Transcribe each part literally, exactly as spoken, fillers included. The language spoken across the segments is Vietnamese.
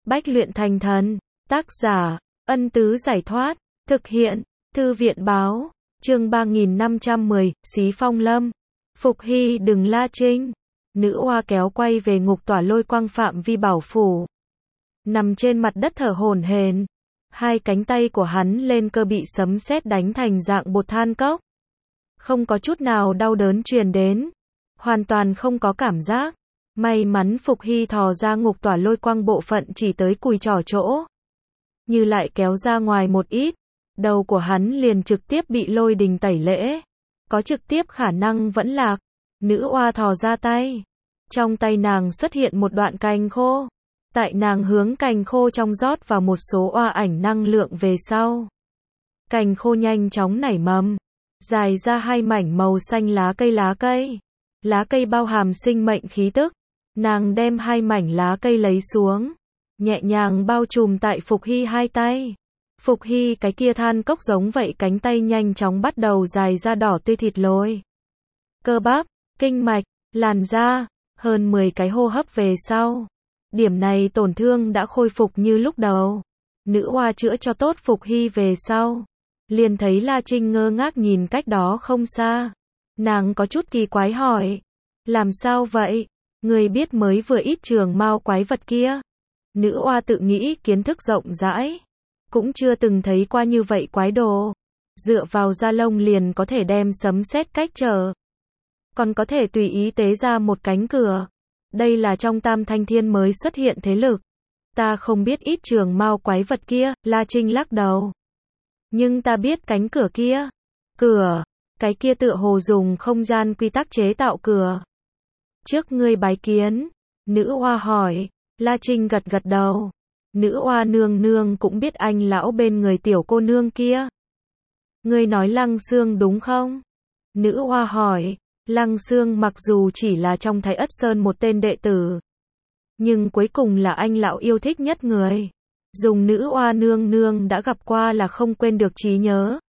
Bách luyện thành thần. Tác giả, Ân Tứ Giải Thoát. Thực hiện, Thư viện Báo. Chương ba nghìn năm trăm mười, Xí Phong Lâm. Phục Hy đừng la Trinh. Nữ oa kéo quay về ngục tỏa lôi quang phạm vi bảo phủ. Nằm trên mặt đất thở hổn hển. Hai cánh tay của hắn lên cơ bị sấm sét đánh thành dạng bột than cốc. Không có chút nào đau đớn truyền đến. Hoàn toàn không có cảm giác. May mắn Phục Hy thò ra ngục tỏa lôi quang bộ phận chỉ tới cùi trỏ chỗ. Như lại kéo ra ngoài một ít. Đầu của hắn liền trực tiếp bị lôi đình tẩy lễ. Có trực tiếp khả năng vẫn lạc. Nữ oa thò ra tay. Trong tay nàng xuất hiện một đoạn cành khô. Tại nàng hướng cành khô trong rót vào một số oa ảnh năng lượng về sau. Cành khô nhanh chóng nảy mầm. Dài ra hai mảnh màu xanh lá cây lá cây. Lá cây bao hàm sinh mệnh khí tức. Nàng đem hai mảnh lá cây lấy xuống. Nhẹ nhàng bao trùm tại Phục Hy hai tay. Phục Hy cái kia than cốc giống vậy cánh tay nhanh chóng bắt đầu dài ra đỏ tươi thịt lồi. Cơ bắp, kinh mạch, làn da, hơn mười cái hô hấp về sau. Điểm này tổn thương đã khôi phục như lúc đầu. Nữ oa chữa cho tốt Phục Hy về sau. Liền thấy La Trinh ngơ ngác nhìn cách đó không xa. Nàng có chút kỳ quái hỏi. Làm sao vậy? Người biết mới vừa ít trường mao quái vật kia. Nữ oa tự nghĩ kiến thức rộng rãi. Cũng chưa từng thấy qua như vậy quái đồ. Dựa vào da lông liền có thể đem sấm sét cách trở. Còn có thể tùy ý tế ra một cánh cửa. Đây là trong Tam Thanh Thiên mới xuất hiện thế lực. Ta không biết ít trường mao quái vật kia, La Trinh lắc đầu. Nhưng ta biết cánh cửa kia. Cửa, cái kia tựa hồ dùng không gian quy tắc chế tạo cửa. Trước ngươi bái kiến, nữ oa hỏi. La Trinh gật gật đầu. Nữ oa nương nương cũng biết anh lão bên người tiểu cô nương kia. Ngươi nói Lăng Xương đúng không? Nữ oa hỏi. Lăng Xương mặc dù chỉ là trong Thái Ất Sơn một tên đệ tử. Nhưng cuối cùng là anh lão yêu thích nhất người. Dùng nữ oa nương nương đã gặp qua là không quên được trí nhớ.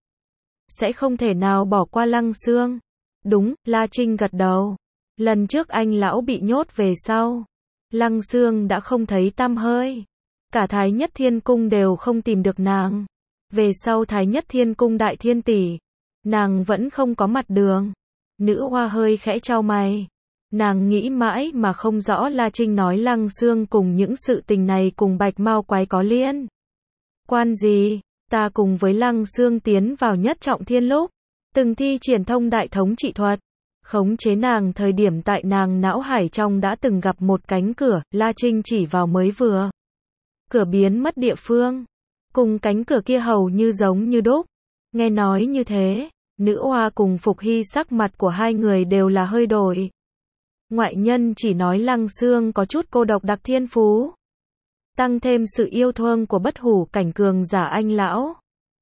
Sẽ không thể nào bỏ qua Lăng Xương. Đúng, La Trinh gật đầu. Lần trước anh lão bị nhốt về sau. Lăng Xương đã không thấy tăm hơi. Cả Thái Nhất Thiên Cung đều không tìm được nàng. Về sau Thái Nhất Thiên Cung đại thiên tỷ. Nàng vẫn không có mặt đường. Nữ oa hơi khẽ chau mày. Nàng nghĩ mãi mà không rõ La Trinh nói Lăng Xương cùng những sự tình này cùng Bạch Mao quái có liên quan gì. Ta cùng với Lăng Xương tiến vào nhất trọng thiên lúc. Từng thi triển thông đại thống trị thuật. Khống chế nàng thời điểm tại nàng não hải trong đã từng gặp một cánh cửa. La Trinh chỉ vào mới vừa. Cửa biến mất địa phương. Cùng cánh cửa kia hầu như giống như đúc. Nghe nói như thế. Nữ oa cùng Phục Hy sắc mặt của hai người đều là hơi đổi. Ngoại nhân chỉ nói Lăng Xương có chút cô độc đặc thiên phú. Tăng thêm sự yêu thương của bất hủ cảnh cường giả anh lão.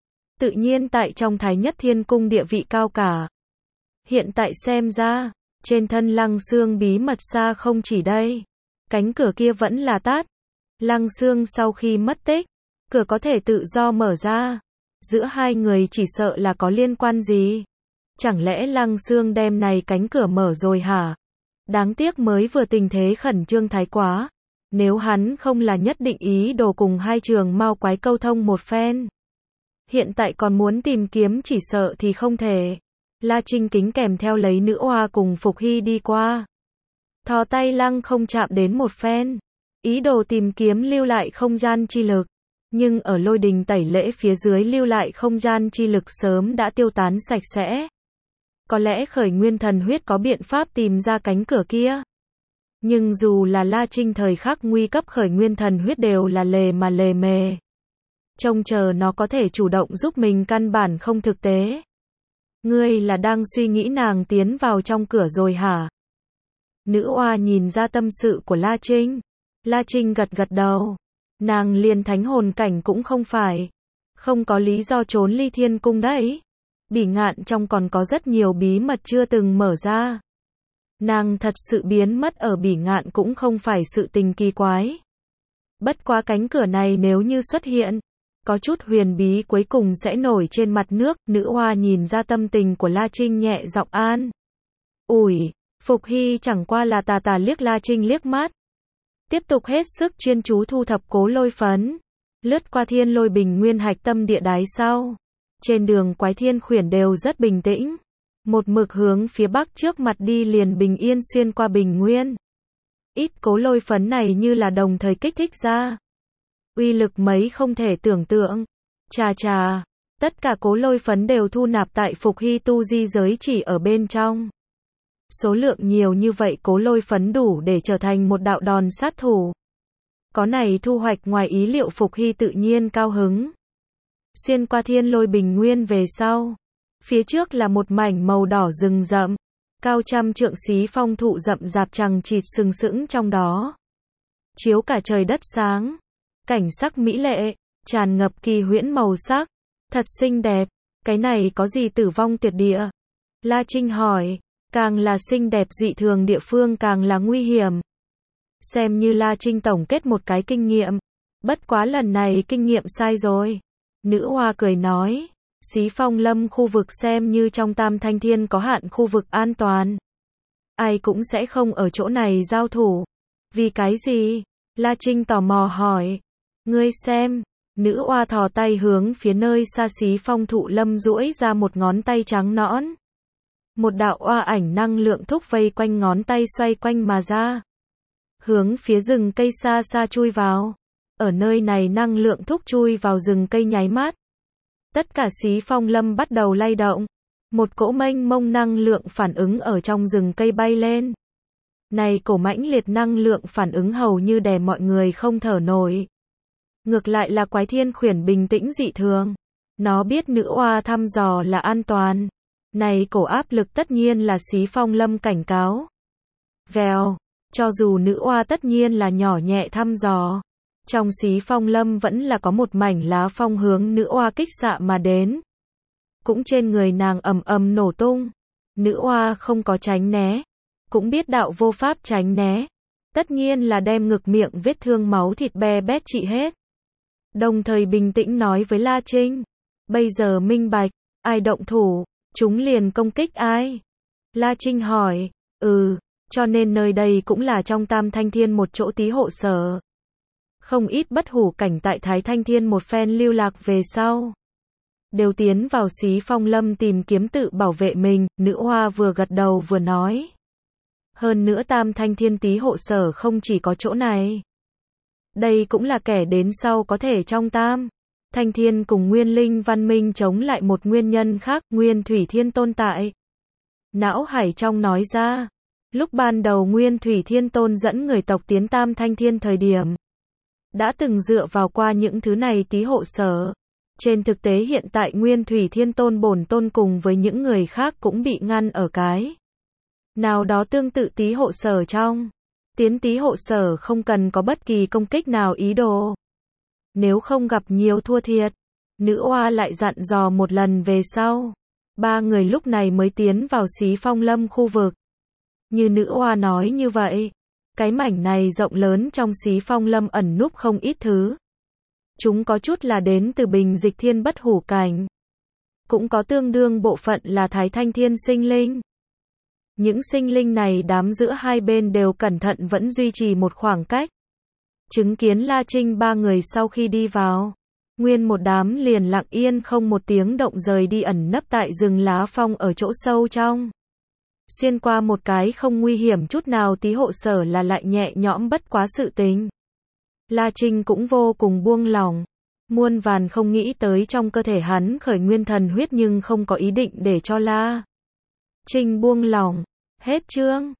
Tự nhiên tại trong Thái Nhất Thiên Cung địa vị cao cả. Hiện tại xem ra, trên thân Lăng Xương bí mật xa không chỉ đây. Cánh cửa kia vẫn là tát. Lăng Xương sau khi mất tích, cửa có thể tự do mở ra. Giữa hai người chỉ sợ là có liên quan gì. Chẳng lẽ Lăng Xương đem này cánh cửa mở rồi hả? Đáng tiếc mới vừa tình thế khẩn trương thái quá. Nếu hắn không là nhất định ý đồ cùng hai trường mao quái câu thông một phen. Hiện tại còn muốn tìm kiếm chỉ sợ thì không thể. La Trinh kính kèm theo lấy nữ oa cùng Phục Hy đi qua. Thò tay lăng không chạm đến một phen. Ý đồ tìm kiếm lưu lại không gian chi lực. Nhưng ở lôi đình tẩy lễ phía dưới lưu lại không gian chi lực sớm đã tiêu tán sạch sẽ. Có lẽ khởi nguyên thần huyết có biện pháp tìm ra cánh cửa kia. Nhưng dù là La Trinh thời khắc nguy cấp khởi nguyên thần huyết đều là lề mà lề mề. Trông chờ nó có thể chủ động giúp mình căn bản không thực tế. Ngươi là đang suy nghĩ nàng tiến vào trong cửa rồi hả? Nữ oa nhìn ra tâm sự của La Trinh. La Trinh gật gật đầu. Nàng liền thánh hồn cảnh cũng không phải. Không có lý do trốn ly thiên cung đấy. Bỉ ngạn trong còn có rất nhiều bí mật chưa từng mở ra. Nàng thật sự biến mất ở bỉ ngạn cũng không phải sự tình kỳ quái. Bất quá cánh cửa này nếu như xuất hiện, có chút huyền bí cuối cùng sẽ nổi trên mặt nước. Nữ oa nhìn ra tâm tình của La Trinh nhẹ giọng an ủi. Phục Hy chẳng qua là tà tà liếc La Trinh liếc mắt. tiếp tục hết sức chuyên chú thu thập cố lôi phấn. Lướt qua thiên lôi bình nguyên hạch tâm địa đái sau. Trên đường quái thiên khuyển đều rất bình tĩnh. Một mực hướng phía bắc trước mặt đi liền bình yên xuyên qua bình nguyên. Ít cố lôi phấn này như là đồng thời kích thích ra. Uy lực mấy không thể tưởng tượng. Chà chà, tất cả cố lôi phấn đều thu nạp tại Phục Hy tu di giới chỉ ở bên trong. Số lượng nhiều như vậy cố lôi phấn đủ để trở thành một đạo đòn sát thủ. Có này thu hoạch ngoài ý liệu Phục Hy tự nhiên cao hứng. Xuyên qua thiên lôi bình nguyên về sau. Phía trước là một mảnh màu đỏ rừng rậm. Cao trăm trượng xí phong thụ rậm rạp chằng chịt sừng sững trong đó. Chiếu cả trời đất sáng. Cảnh sắc mỹ lệ, tràn ngập kỳ huyễn màu sắc. Thật xinh đẹp, cái này có gì tử vong tuyệt địa? La Trinh hỏi, càng là xinh đẹp dị thường địa phương càng là nguy hiểm. Xem như La Trinh tổng kết một cái kinh nghiệm. Bất quá lần này kinh nghiệm sai rồi. Nữ hoa cười nói, Xí Phong Lâm khu vực xem như trong Tam Thanh Thiên có hạn khu vực an toàn. Ai cũng sẽ không ở chỗ này giao thủ. Vì cái gì? La Trinh tò mò hỏi. Ngươi xem, nữ oa thò tay hướng phía nơi xa Xí Phong thụ lâm duỗi ra một ngón tay trắng nõn. Một đạo oa ảnh năng lượng thúc vây quanh ngón tay xoay quanh mà ra. Hướng phía rừng cây xa xa chui vào. Ở nơi này năng lượng thúc chui vào rừng cây nháy mắt. Tất cả Xí Phong Lâm bắt đầu lay động. Một cỗ mênh mông năng lượng phản ứng ở trong rừng cây bay lên. Này cổ mãnh liệt năng lượng phản ứng hầu như đè mọi người không thở nổi. Ngược lại là quái thiên khuyển bình tĩnh dị thường. Nó biết nữ oa thăm dò là an toàn. Này cổ áp lực tất nhiên là Xí Phong Lâm cảnh cáo. Vèo, cho dù nữ oa tất nhiên là nhỏ nhẹ thăm dò. Trong Xí Phong Lâm vẫn là có một mảnh lá phong hướng nữ oa kích xạ mà đến. Cũng trên người nàng ầm ầm nổ tung. Nữ oa không có tránh né. Cũng biết đạo vô pháp tránh né. Tất nhiên là đem ngực miệng vết thương máu thịt be bét trị hết. Đồng thời bình tĩnh nói với La Trinh. Bây giờ minh bạch, ai động thủ, chúng liền công kích ai? La Trinh hỏi, ừ, cho nên nơi đây cũng là trong Tam Thanh Thiên một chỗ tí hộ sở. Không ít bất hủ cảnh tại Thái Thanh Thiên một phen lưu lạc về sau. Đều tiến vào Xí Phong Lâm tìm kiếm tự bảo vệ mình, nữ hoa vừa gật đầu vừa nói. Hơn nữa Tam Thanh Thiên tí hộ sở không chỉ có chỗ này. Đây cũng là kẻ đến sau có thể trong Tam Thanh Thiên cùng Nguyên Linh văn minh chống lại một nguyên nhân khác, Nguyên Thủy Thiên Tôn tại. Não Hải trong nói ra, lúc ban đầu Nguyên Thủy Thiên Tôn dẫn người tộc tiến Tam Thanh Thiên thời điểm, đã từng dựa vào qua những thứ này tí hộ sở. Trên thực tế hiện tại Nguyên Thủy Thiên Tôn bổn tôn cùng với những người khác cũng bị ngăn ở cái nào đó tương tự tí hộ sở trong. Tiến tí hộ sở không cần có bất kỳ công kích nào ý đồ. Nếu không gặp nhiều thua thiệt. Nữ oa lại dặn dò một lần về sau. Ba người lúc này mới tiến vào Xí Phong Lâm khu vực. Như nữ oa nói như vậy. Cái mảnh này rộng lớn trong Xí Phong Lâm ẩn núp không ít thứ. Chúng có chút là đến từ bình dịch thiên bất hủ cảnh. Cũng có tương đương bộ phận là Thái Thanh Thiên sinh linh. Những sinh linh này đám giữa hai bên đều cẩn thận vẫn duy trì một khoảng cách. Chứng kiến La Trinh ba người sau khi đi vào. Nguyên một đám liền lặng yên không một tiếng động rời đi ẩn nấp tại rừng lá phong ở chỗ sâu trong. Xuyên qua một cái không nguy hiểm chút nào tí hộ sở là lại nhẹ nhõm bất quá sự tình. La Trinh cũng vô cùng buông lòng. Muôn vàn không nghĩ tới trong cơ thể hắn khởi nguyên thần huyết nhưng không có ý định để cho La Trinh buông lòng. Hết chương.